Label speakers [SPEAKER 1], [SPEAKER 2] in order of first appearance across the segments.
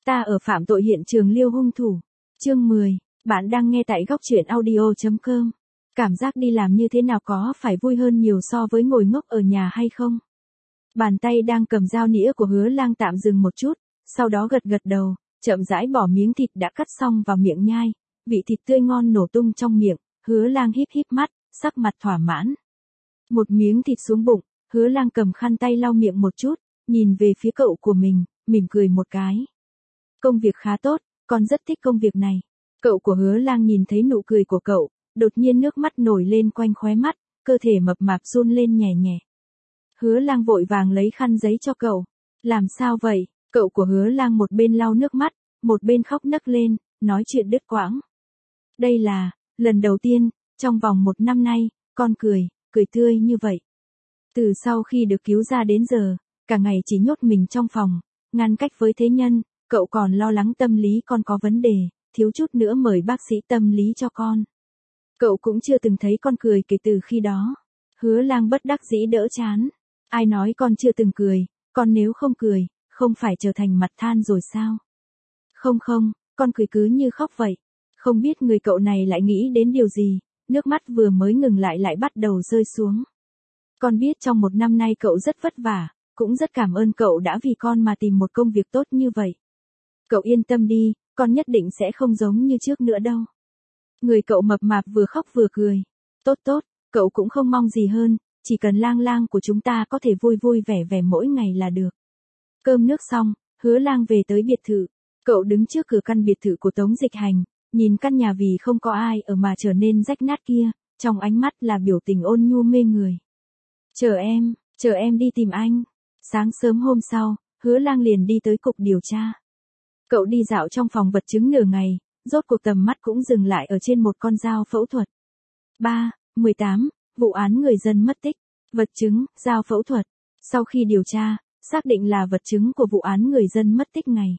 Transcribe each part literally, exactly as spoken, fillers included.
[SPEAKER 1] Ta ở phạm tội hiện trường liêu hung thủ. Chương mười. Bạn đang nghe tại góc truyện audio chấm com. Cảm giác đi làm như thế nào, có phải vui hơn nhiều so với ngồi ngốc ở nhà hay không? Bàn tay đang cầm dao nĩa của Hứa Lang tạm dừng một chút, sau đó gật gật đầu, chậm rãi bỏ miếng thịt đã cắt xong vào miệng nhai, vị thịt tươi ngon nổ tung trong miệng, Hứa Lang híp híp mắt, sắc mặt thỏa mãn. Một miếng thịt xuống bụng, Hứa Lang cầm khăn tay lau miệng một chút, nhìn về phía cậu của mình, mỉm cười một cái. Công việc khá tốt, con rất thích công việc này. Cậu của Hứa Lang nhìn thấy nụ cười của cậu, đột nhiên nước mắt nổi lên quanh khóe mắt, cơ thể mập mạp run lên nhẹ nhẹ. Hứa Lang vội vàng lấy khăn giấy cho cậu. Làm sao vậy? Cậu của Hứa Lang một bên lau nước mắt, một bên khóc nấc lên, nói chuyện đứt quãng. Đây là lần đầu tiên trong vòng một năm nay, con cười, cười tươi như vậy. Từ sau khi được cứu ra đến giờ, cả ngày chỉ nhốt mình trong phòng, ngăn cách với thế nhân, cậu còn lo lắng tâm lý con có vấn đề, thiếu chút nữa mời bác sĩ tâm lý cho con. Cậu cũng chưa từng thấy con cười kể từ khi đó. Hứa Lang bất đắc dĩ đỡ chán. Ai nói con chưa từng cười, con nếu không cười, không phải trở thành mặt than rồi sao? Không không, con cười cứ như khóc vậy. Không biết người cậu này lại nghĩ đến điều gì, nước mắt vừa mới ngừng lại lại bắt đầu rơi xuống. Con biết trong một năm nay cậu rất vất vả, cũng rất cảm ơn cậu đã vì con mà tìm một công việc tốt như vậy. Cậu yên tâm đi, con nhất định sẽ không giống như trước nữa đâu. Người cậu mập mạp vừa khóc vừa cười. Tốt tốt, cậu cũng không mong gì hơn, chỉ cần Lang Lang của chúng ta có thể vui vui vẻ vẻ mỗi ngày là được. Cơm nước xong, Hứa Lang về tới biệt thự. Cậu đứng trước cửa căn biệt thự của Tống Dịch Hành, nhìn căn nhà vì không có ai ở mà trở nên rách nát kia, trong ánh mắt là biểu tình ôn nhu mê người. Chờ em, chờ em đi tìm anh. Sáng sớm hôm sau, Hứa Lang liền đi tới cục điều tra. Cậu đi dạo trong phòng vật chứng nửa ngày, rốt cuộc tầm mắt cũng dừng lại ở trên một con dao phẫu thuật. ba. mười tám. Vụ án người dân mất tích. Vật chứng, dao phẫu thuật. Sau khi điều tra, xác định là vật chứng của vụ án người dân mất tích ngày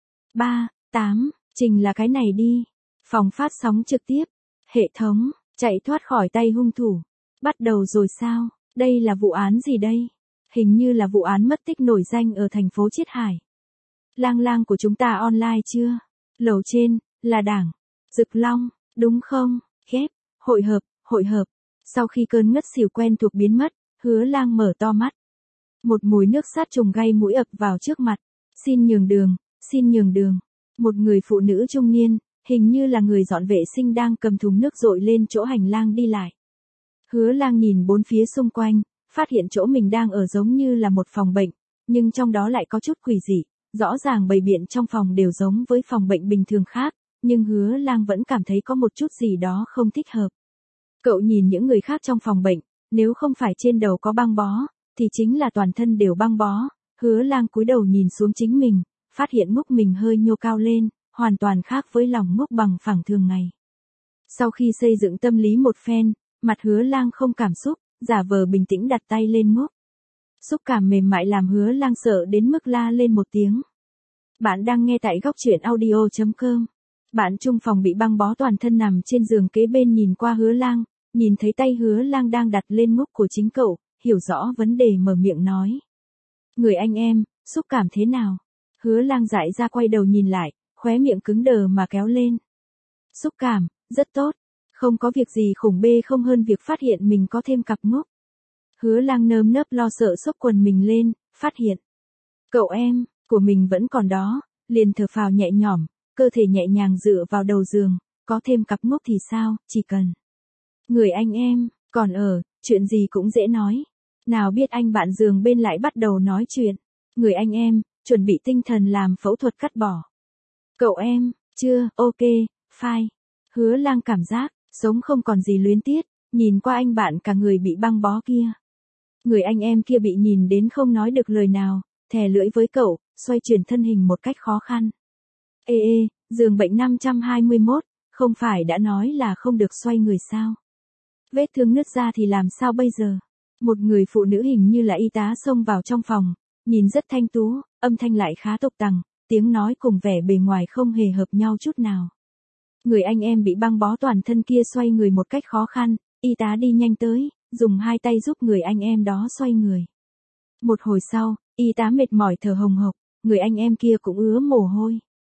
[SPEAKER 1] ba. tám. Trình là cái này đi. Phòng phát sóng trực tiếp. Hệ thống, chạy thoát khỏi tay hung thủ. Bắt đầu rồi sao? Đây là vụ án gì đây? Hình như là vụ án mất tích nổi danh ở thành phố Chiết Hải. Lang Lang của chúng ta online chưa? Lầu trên, là Đảng, Dực Long, đúng không? Ghép, hội hợp, hội hợp. Sau khi cơn ngất xỉu quen thuộc biến mất, Hứa Lang mở to mắt. Một mùi nước sát trùng gây mũi ập vào trước mặt. Xin nhường đường, xin nhường đường. Một người phụ nữ trung niên, hình như là người dọn vệ sinh đang cầm thùng nước dội lên chỗ hành lang đi lại. Hứa Lang nhìn bốn phía xung quanh, phát hiện chỗ mình đang ở giống như là một phòng bệnh, nhưng trong đó lại có chút quỷ dị. Rõ ràng bày biện trong phòng đều giống với phòng bệnh bình thường khác, nhưng Hứa Lang vẫn cảm thấy có một chút gì đó không thích hợp. Cậu nhìn những người khác trong phòng bệnh, nếu không phải trên đầu có băng bó, thì chính là toàn thân đều băng bó. Hứa Lang cúi đầu nhìn xuống chính mình, phát hiện múc mình hơi nhô cao lên, hoàn toàn khác với lòng múc bằng phẳng thường ngày. Sau khi xây dựng tâm lý một phen, mặt Hứa Lang không cảm xúc, giả vờ bình tĩnh đặt tay lên múc. Xúc cảm mềm mại làm Hứa Lang sợ đến mức la lên một tiếng. Bạn đang nghe tại góc truyện audio chấm com. Bạn chung phòng bị băng bó toàn thân nằm trên giường kế bên nhìn qua Hứa Lang, nhìn thấy tay Hứa Lang đang đặt lên múc của chính cậu, hiểu rõ vấn đề mở miệng nói. Người anh em, xúc cảm thế nào? Hứa Lang dại ra quay đầu nhìn lại, khóe miệng cứng đờ mà kéo lên. Xúc cảm, rất tốt. Không có việc gì khủng bê không hơn việc phát hiện mình có thêm cặp múc. Hứa Lang nơm nớp lo sợ xốc quần mình lên, phát hiện. Cậu em, của mình vẫn còn đó, liền thở phào nhẹ nhõm, cơ thể nhẹ nhàng dựa vào đầu giường, có thêm cặp múc thì sao, chỉ cần. Người anh em, còn ở, chuyện gì cũng dễ nói. Nào biết anh bạn giường bên lại bắt đầu nói chuyện. Người anh em, chuẩn bị tinh thần làm phẫu thuật cắt bỏ. Cậu em, chưa, ok, fine. Hứa Lang cảm giác, sống không còn gì luyến tiếc, nhìn qua anh bạn cả người bị băng bó kia. Người anh em kia bị nhìn đến không nói được lời nào, thè lưỡi với cậu, xoay chuyển thân hình một cách khó khăn. Ê ê, giường bệnh năm trăm hai mươi mốt, không phải đã nói là không được xoay người sao? Vết thương nứt ra thì làm sao bây giờ? Một người phụ nữ hình như là y tá xông vào trong phòng, nhìn rất thanh tú, âm thanh lại khá tục tằng, tiếng nói cùng vẻ bề ngoài không hề hợp nhau chút nào. Người anh em bị băng bó toàn thân kia xoay người một cách khó khăn, y tá đi nhanh tới, dùng hai tay giúp người anh em đó xoay người. Một hồi sau, y tá mệt mỏi thở hồng hộc, người anh em kia cũng ứa mồ hôi.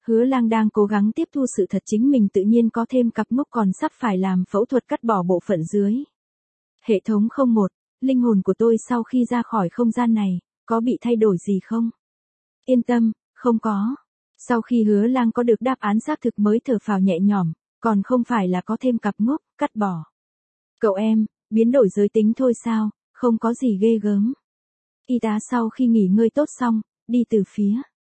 [SPEAKER 1] Hứa Lang đang cố gắng tiếp thu sự thật chính mình tự nhiên có thêm cặp mốc còn sắp phải làm phẫu thuật cắt bỏ bộ phận dưới. Hệ thống không một, linh hồn của tôi sau khi ra khỏi không gian này, có bị thay đổi gì không? Yên tâm, không có. Sau khi Hứa Lang có được đáp án xác thực mới thở phào nhẹ nhõm, còn không phải là có thêm cặp mốc, cắt bỏ. Cậu em, biến đổi giới tính thôi sao, không có gì ghê gớm. Y tá sau khi nghỉ ngơi tốt xong, đi từ phía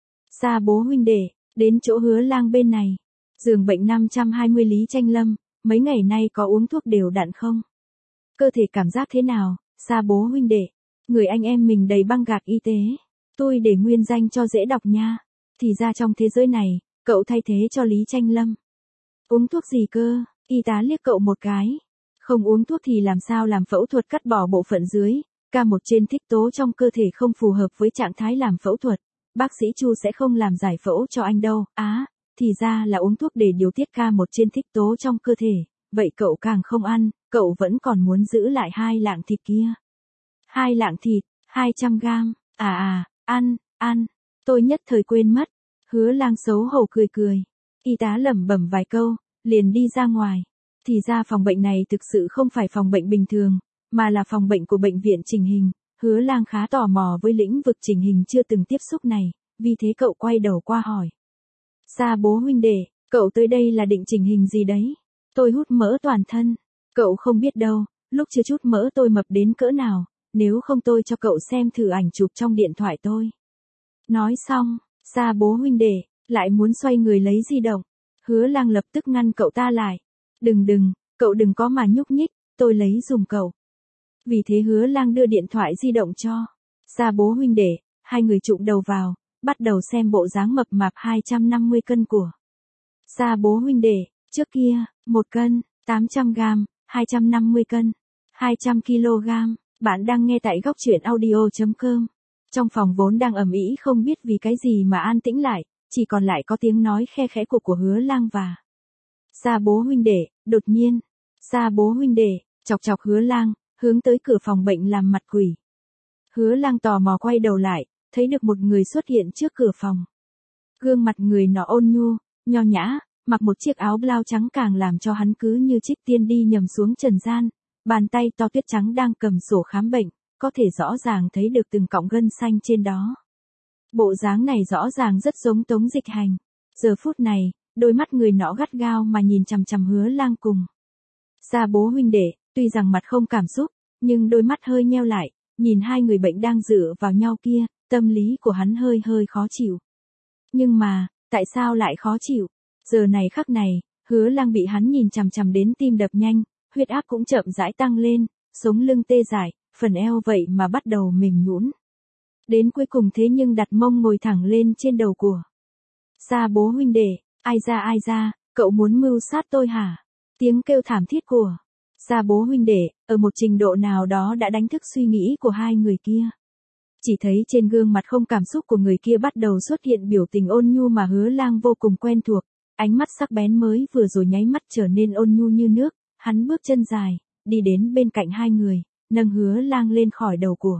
[SPEAKER 1] Sa Bố huynh đệ, đến chỗ Hứa Lang bên này. Giường bệnh năm trăm hai mươi Lý Tranh Lâm, mấy ngày nay có uống thuốc đều đặn không? Cơ thể cảm giác thế nào, Sa Bố huynh đệ? Người anh em mình đầy băng gạc y tế. Tôi để nguyên danh cho dễ đọc nha. Thì ra trong thế giới này, cậu thay thế cho Lý Tranh Lâm. Uống thuốc gì cơ? Y tá liếc cậu một cái. Không uống thuốc thì làm sao làm phẫu thuật cắt bỏ bộ phận dưới, ca một trên thích tố trong cơ thể không phù hợp với trạng thái làm phẫu thuật. Bác sĩ Chu sẽ không làm giải phẫu cho anh đâu. Á, à, thì ra là uống thuốc để điều tiết ca một trên thích tố trong cơ thể. Vậy cậu càng không ăn, cậu vẫn còn muốn giữ lại hai lạng thịt kia. Hai lạng thịt, hai trăm gam. À à, ăn, ăn. Tôi nhất thời quên mất. Hứa Lang xấu hổ cười cười. Y tá lẩm bẩm vài câu, liền đi ra ngoài. Thì ra phòng bệnh này thực sự không phải phòng bệnh bình thường, mà là phòng bệnh của bệnh viện chỉnh hình. Hứa Lang khá tò mò với lĩnh vực chỉnh hình chưa từng tiếp xúc này, vì thế cậu quay đầu qua hỏi. Sa Bố huynh đệ, cậu tới đây là định chỉnh hình gì đấy? Tôi hút mỡ toàn thân. Cậu không biết đâu, lúc chưa chút mỡ tôi mập đến cỡ nào, nếu không tôi cho cậu xem thử ảnh chụp trong điện thoại tôi. Nói xong, Sa Bố huynh đệ, lại muốn xoay người lấy di động. Hứa Lang lập tức ngăn cậu ta lại. Đừng đừng, cậu đừng có mà nhúc nhích, tôi lấy dùng cậu. Vì thế Hứa Lang đưa điện thoại di động cho Sa Bố huynh đệ, hai người chụm đầu vào, bắt đầu xem bộ dáng mập mạp hai trăm năm mươi cân của Sa Bố huynh đệ. Trước kia, một cân, tám trăm gam, hai trăm năm mươi cân, hai trăm ki lô gam. Bạn đang nghe tại góc truyện audio chấm com. Trong phòng vốn đang ầm ĩ không biết vì cái gì mà an tĩnh lại, chỉ còn lại có tiếng nói khe khẽ của của Hứa Lang và Sa Bố huynh đệ. Đột nhiên, Sa Bố huynh đệ chọc chọc Hứa Lang, hướng tới cửa phòng bệnh làm mặt quỷ. Hứa Lang tò mò quay đầu lại, thấy được một người xuất hiện trước cửa phòng. Gương mặt người nọ ôn nhu, nho nhã, mặc một chiếc áo blau trắng càng làm cho hắn cứ như trích tiên đi nhầm xuống trần gian. Bàn tay to tuyết trắng đang cầm sổ khám bệnh, có thể rõ ràng thấy được từng cọng gân xanh trên đó. Bộ dáng này rõ ràng rất giống Tống Dịch Hành. Giờ phút này, đôi mắt người nọ gắt gao mà nhìn chằm chằm Hứa Lang cùng Sa Bố huynh đệ, tuy rằng mặt không cảm xúc, nhưng đôi mắt hơi nheo lại, nhìn hai người bệnh đang dựa vào nhau kia, tâm lý của hắn hơi hơi khó chịu. Nhưng mà, tại sao lại khó chịu? Giờ này khắc này, Hứa Lang bị hắn nhìn chằm chằm đến tim đập nhanh, huyết áp cũng chậm rãi tăng lên, sống lưng tê dại, phần eo vậy mà bắt đầu mềm nhũn. Đến cuối cùng thế nhưng đặt mông ngồi thẳng lên trên đầu của Sa Bố huynh đệ. Ai ra ai ra, cậu muốn mưu sát tôi hả? Tiếng kêu thảm thiết của Sa Bố huynh đệ, ở một trình độ nào đó đã đánh thức suy nghĩ của hai người kia. Chỉ thấy trên gương mặt không cảm xúc của người kia bắt đầu xuất hiện biểu tình ôn nhu mà Hứa Lang vô cùng quen thuộc, ánh mắt sắc bén mới vừa rồi nháy mắt trở nên ôn nhu như nước, hắn bước chân dài, đi đến bên cạnh hai người, nâng Hứa Lang lên khỏi đầu của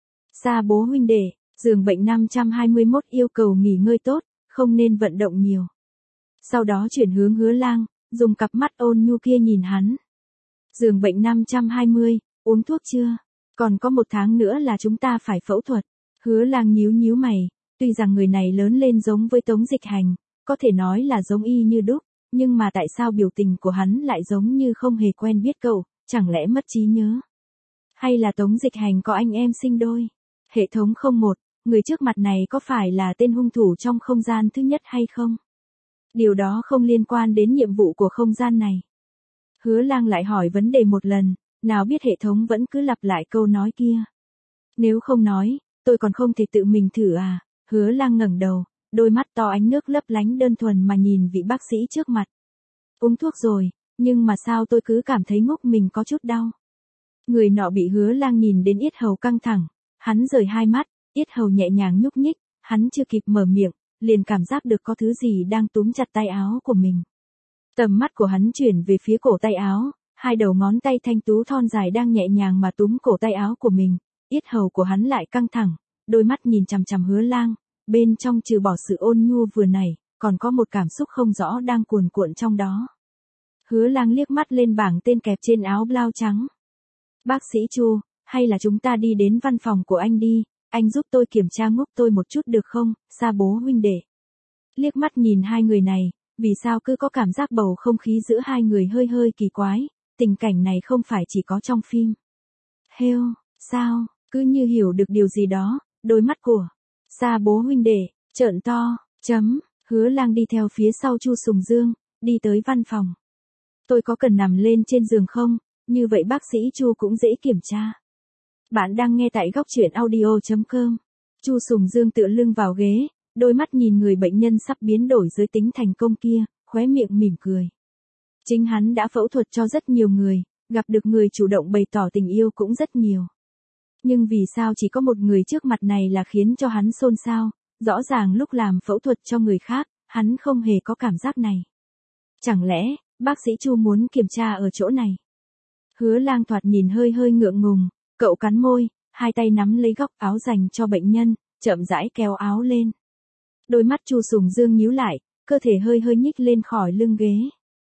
[SPEAKER 1] Sa Bố huynh đệ. Giường bệnh năm trăm hai mươi mốt yêu cầu nghỉ ngơi tốt, không nên vận động nhiều. Sau đó chuyển hướng Hứa Lang, dùng cặp mắt ôn nhu kia nhìn hắn. Giường bệnh năm trăm hai mươi, uống thuốc chưa? Còn có một tháng nữa là chúng ta phải phẫu thuật. Hứa Lang nhíu nhíu mày, tuy rằng người này lớn lên giống với Tống Dịch Hành, có thể nói là giống y như đúc, nhưng mà tại sao biểu tình của hắn lại giống như không hề quen biết cậu, chẳng lẽ mất trí nhớ? Hay là Tống Dịch Hành có anh em sinh đôi? Hệ thống không một, người trước mặt này có phải là tên hung thủ trong không gian thứ nhất hay không? Điều đó không liên quan đến nhiệm vụ của không gian này. Hứa Lang lại hỏi vấn đề một lần, nào biết hệ thống vẫn cứ lặp lại câu nói kia. Nếu không nói, tôi còn không thể tự mình thử à? Hứa Lang ngẩng đầu, đôi mắt to ánh nước lấp lánh đơn thuần mà nhìn vị bác sĩ trước mặt. Uống thuốc rồi, nhưng mà sao tôi cứ cảm thấy ngốc mình có chút đau. Người nọ bị Hứa Lang nhìn đến yết hầu căng thẳng, hắn rời hai mắt, yết hầu nhẹ nhàng nhúc nhích, hắn chưa kịp mở miệng, liền cảm giác được có thứ gì đang túm chặt tay áo của mình. Tầm mắt của hắn chuyển về phía cổ tay áo, hai đầu ngón tay thanh tú thon dài đang nhẹ nhàng mà túm cổ tay áo của mình, yết hầu của hắn lại căng thẳng, đôi mắt nhìn chằm chằm Hứa Lang, bên trong trừ bỏ sự ôn nhu vừa nãy, còn có một cảm xúc không rõ đang cuồn cuộn trong đó. Hứa Lang liếc mắt lên bảng tên kẹp trên áo blau trắng. Bác sĩ Chu, hay là chúng ta đi đến văn phòng của anh đi, anh giúp tôi kiểm tra ngốc tôi một chút được không, Sa bố huynh đệ. Liếc mắt nhìn hai người này, vì sao cứ có cảm giác bầu không khí giữa hai người hơi hơi kỳ quái, tình cảnh này không phải chỉ có trong phim. Heo, sao, cứ như hiểu được điều gì đó, đôi mắt của Sa bố huynh đệ trợn to, chấm, Hứa Lang đi theo phía sau Chu Sùng Dương, đi tới văn phòng. Tôi có cần nằm lên trên giường không, như vậy bác sĩ Chu cũng dễ kiểm tra. Bạn đang nghe tại góc truyện audio chấm com. Chu Sùng Dương tựa lưng vào ghế, đôi mắt nhìn người bệnh nhân sắp biến đổi giới tính thành công kia, khóe miệng mỉm cười. Chính hắn đã phẫu thuật cho rất nhiều người, gặp được người chủ động bày tỏ tình yêu cũng rất nhiều. Nhưng vì sao chỉ có một người trước mặt này là khiến cho hắn xôn xao, rõ ràng lúc làm phẫu thuật cho người khác, hắn không hề có cảm giác này. Chẳng lẽ, bác sĩ Chu muốn kiểm tra ở chỗ này? Hứa Lang thoạt nhìn hơi hơi ngượng ngùng, cậu cắn môi, hai tay nắm lấy góc áo dành cho bệnh nhân, chậm rãi kéo áo lên. Đôi mắt Chu Sùng Dương nhíu lại, cơ thể hơi hơi nhích lên khỏi lưng ghế.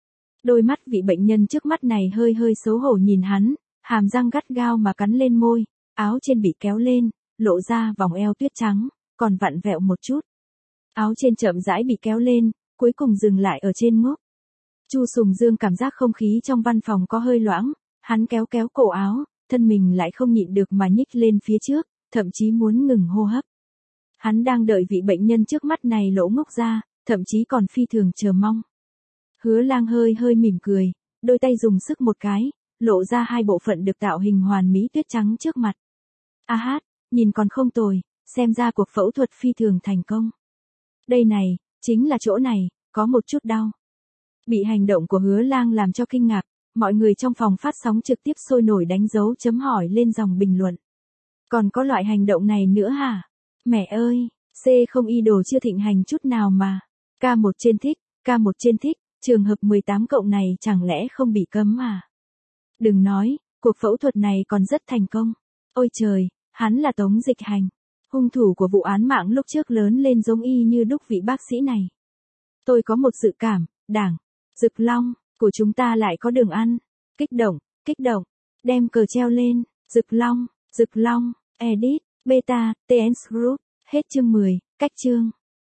[SPEAKER 1] Đôi mắt vị bệnh nhân trước mắt này hơi hơi xấu hổ nhìn hắn, hàm răng gắt gao mà cắn lên môi, áo trên bị kéo lên, lộ ra vòng eo tuyết trắng, còn vặn vẹo một chút. Áo trên chậm rãi bị kéo lên, cuối cùng dừng lại ở trên ngốc. Chu Sùng Dương cảm giác không khí trong văn phòng có hơi loãng, hắn kéo kéo cổ áo, thân mình lại không nhịn được mà nhích lên phía trước, thậm chí muốn ngừng hô hấp. Hắn đang đợi vị bệnh nhân trước mắt này lỗ ngốc ra, thậm chí còn phi thường chờ mong. Hứa Lang hơi hơi mỉm cười, đôi tay dùng sức một cái, lộ ra hai bộ phận được tạo hình hoàn mỹ tuyết trắng trước mặt. A hát, nhìn còn không tồi, xem ra cuộc phẫu thuật phi thường thành công. Đây này, chính là chỗ này, có một chút đau. Bị hành động của Hứa Lang làm cho kinh ngạc, mọi người trong phòng phát sóng trực tiếp sôi nổi đánh dấu chấm hỏi lên dòng bình luận. Còn có loại hành động này nữa hả? Mẹ ơi, C không y đồ chưa thịnh hành chút nào mà. K một trên thích, K một trên thích, trường hợp mười tám cộng này chẳng lẽ không bị cấm à? Đừng nói, cuộc phẫu thuật này còn rất thành công. Ôi trời, hắn là Tống Dịch Hành. Hung thủ của vụ án mạng lúc trước lớn lên giống y như đúc vị bác sĩ này. Tôi có một dự cảm, Đảng, Dực Long, của chúng ta lại có đường ăn. Kích động, kích động, đem cờ treo lên, Dực Long, Dực Long, edit, beta, tê en Group, hết chương mười, cách chương.